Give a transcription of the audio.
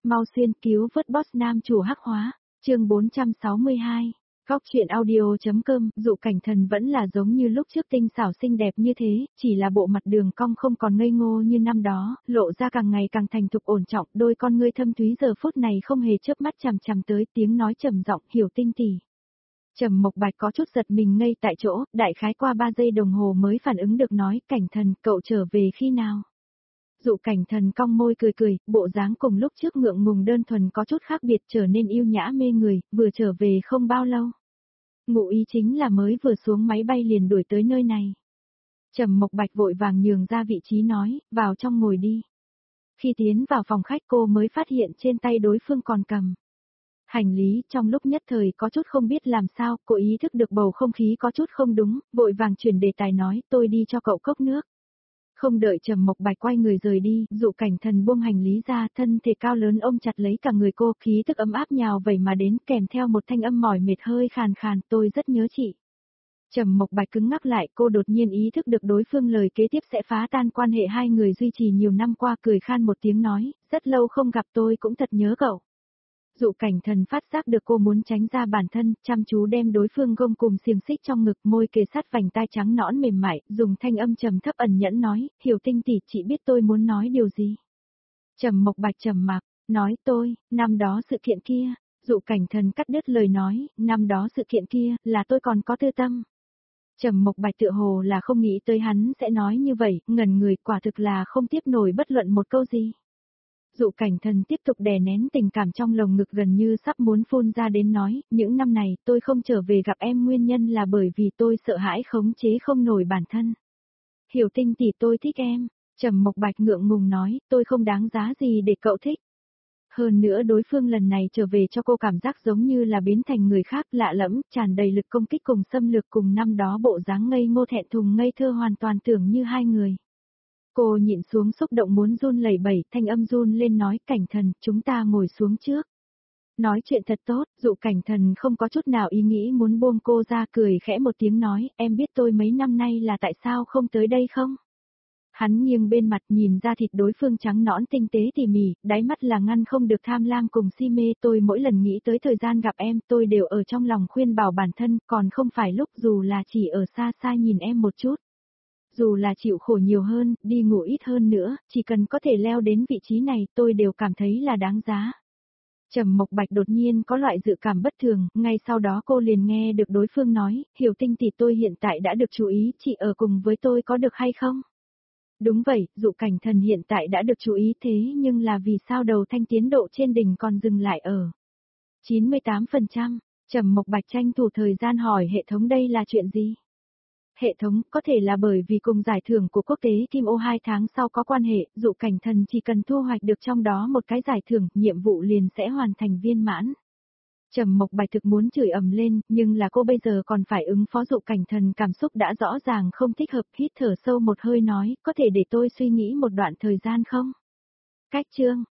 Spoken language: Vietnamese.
mau xuyên cứu vớt boss nam chủ hắc hóa, chương 462. Góc truyện audio.com, Dụ Cảnh Thần vẫn là giống như lúc trước tinh xảo xinh đẹp như thế, chỉ là bộ mặt đường cong không còn ngây ngô như năm đó, lộ ra càng ngày càng thành thục ổn trọng, đôi con ngươi thâm thúy giờ phút này không hề chớp mắt chằm chằm tới, tiếng nói trầm giọng, "Hiểu Tinh tỷ." Trầm Mộc Bạch có chút giật mình ngây tại chỗ, đại khái qua 3 giây đồng hồ mới phản ứng được nói, "Cảnh Thần, cậu trở về khi nào?" Dụ Cảnh Thần cong môi cười cười, bộ dáng cùng lúc trước ngượng ngùng đơn thuần có chút khác biệt, trở nên yêu nhã mê người, vừa trở về không bao lâu. Ngụ ý chính là mới vừa xuống máy bay liền đuổi tới nơi này. Trầm Mộc Bạch vội vàng nhường ra vị trí nói, "Vào trong ngồi đi." Khi tiến vào phòng khách cô mới phát hiện trên tay đối phương còn cầm hành lý, trong lúc nhất thời có chút không biết làm sao, cô ý thức được bầu không khí có chút không đúng, vội vàng chuyển đề tài nói, "Tôi đi cho cậu cốc nước." Không đợi Trầm Mộc Bạch quay người rời đi, Dụ Cảnh Thần buông hành lý ra, thân thể cao lớn ôm chặt lấy cả người cô, khí tức ấm áp nhào vẩy mà đến, kèm theo một thanh âm mỏi mệt hơi khàn khàn, "Tôi rất nhớ chị." Trầm Mộc Bạch cứng ngắc lại, cô đột nhiên ý thức được đối phương lời kế tiếp sẽ phá tan quan hệ hai người duy trì nhiều năm qua, cười khan một tiếng nói, "Rất lâu không gặp, tôi cũng thật nhớ cậu." Dụ Cảnh Thần phát giác được cô muốn tránh ra bản thân, chăm chú đem đối phương gông cùng xiềng xích trong ngực, môi kề sát vành tai trắng nõn mềm mại, dùng thanh âm trầm thấp ẩn nhẫn nói, "Hiểu Tinh tỷ, chị biết tôi muốn nói điều gì?" Trầm Mộc Bạch trầm mặc, nói, năm đó sự kiện kia." Dụ Cảnh Thần cắt đứt lời nói, "Năm đó sự kiện kia, là tôi còn có tư tâm." Trầm Mộc Bạch tựa hồ là không nghĩ tới hắn sẽ nói như vậy, ngẩn người, quả thực là không tiếp nổi bất luận một câu gì. Dụ Cảnh Thần tiếp tục đè nén tình cảm trong lồng ngực gần như sắp muốn phun ra đến nói, "Những năm này, tôi không trở về gặp em nguyên nhân là bởi vì tôi sợ hãi khống chế không nổi bản thân." "Hiểu Tinh tỷ, tôi thích em." Trầm Mộc Bạch ngượng ngùng nói, "Tôi không đáng giá gì để cậu thích." Hơn nữa đối phương lần này trở về cho cô cảm giác giống như là biến thành người khác, lạ lẫm, tràn đầy lực công kích cùng xâm lược, cùng năm đó bộ dáng ngây ngô thẹn thùng ngây thơ hoàn toàn tưởng như hai người. Cô nhịn xuống xúc động muốn run lẩy bẩy, thanh âm run lên nói, "Cảnh Thần, chúng ta ngồi xuống trước." Nói chuyện thật tốt, Dụ Cảnh Thần không có chút nào ý nghĩ muốn buông cô ra, cười khẽ một tiếng nói, "Em biết tôi mấy năm nay là tại sao không tới đây không?" Hắn nghiêng bên mặt nhìn ra thịt đối phương trắng nõn tinh tế tỉ mỉ, đáy mắt là ngăn không được tham lam cùng si mê, "Tôi mỗi lần nghĩ tới thời gian gặp em, tôi đều ở trong lòng khuyên bảo bản thân, còn không phải lúc dù là chỉ ở xa xa nhìn em một chút. Dù là chịu khổ nhiều hơn, đi ngủ ít hơn nữa, chỉ cần có thể leo đến vị trí này, tôi đều cảm thấy là đáng giá." Trầm Mộc Bạch đột nhiên có loại dự cảm bất thường, ngay sau đó cô liền nghe được đối phương nói, "Hiểu Tinh tỷ, tôi hiện tại đã được chú ý, chị ở cùng với tôi có được hay không?" Đúng vậy, Dụ Cảnh Thần hiện tại đã được chú ý, thế nhưng là vì sao đầu thanh tiến độ trên đỉnh còn dừng lại ở 98%? Trầm Mộc Bạch tranh thủ thời gian hỏi hệ thống đây là chuyện gì? Hệ thống, có thể là bởi vì cùng giải thưởng của quốc tế Kim Ô 2 tháng sau có quan hệ, Dụ Cảnh Thần chỉ cần thu hoạch được trong đó một cái giải thưởng, nhiệm vụ liền sẽ hoàn thành viên mãn. Trầm Mộc Bạch thực muốn chửi ầm lên, nhưng là cô bây giờ còn phải ứng phó Dụ Cảnh Thần, cảm xúc đã rõ ràng không thích hợp, hít thở sâu một hơi nói, "Có thể để tôi suy nghĩ một đoạn thời gian không?" Cách chương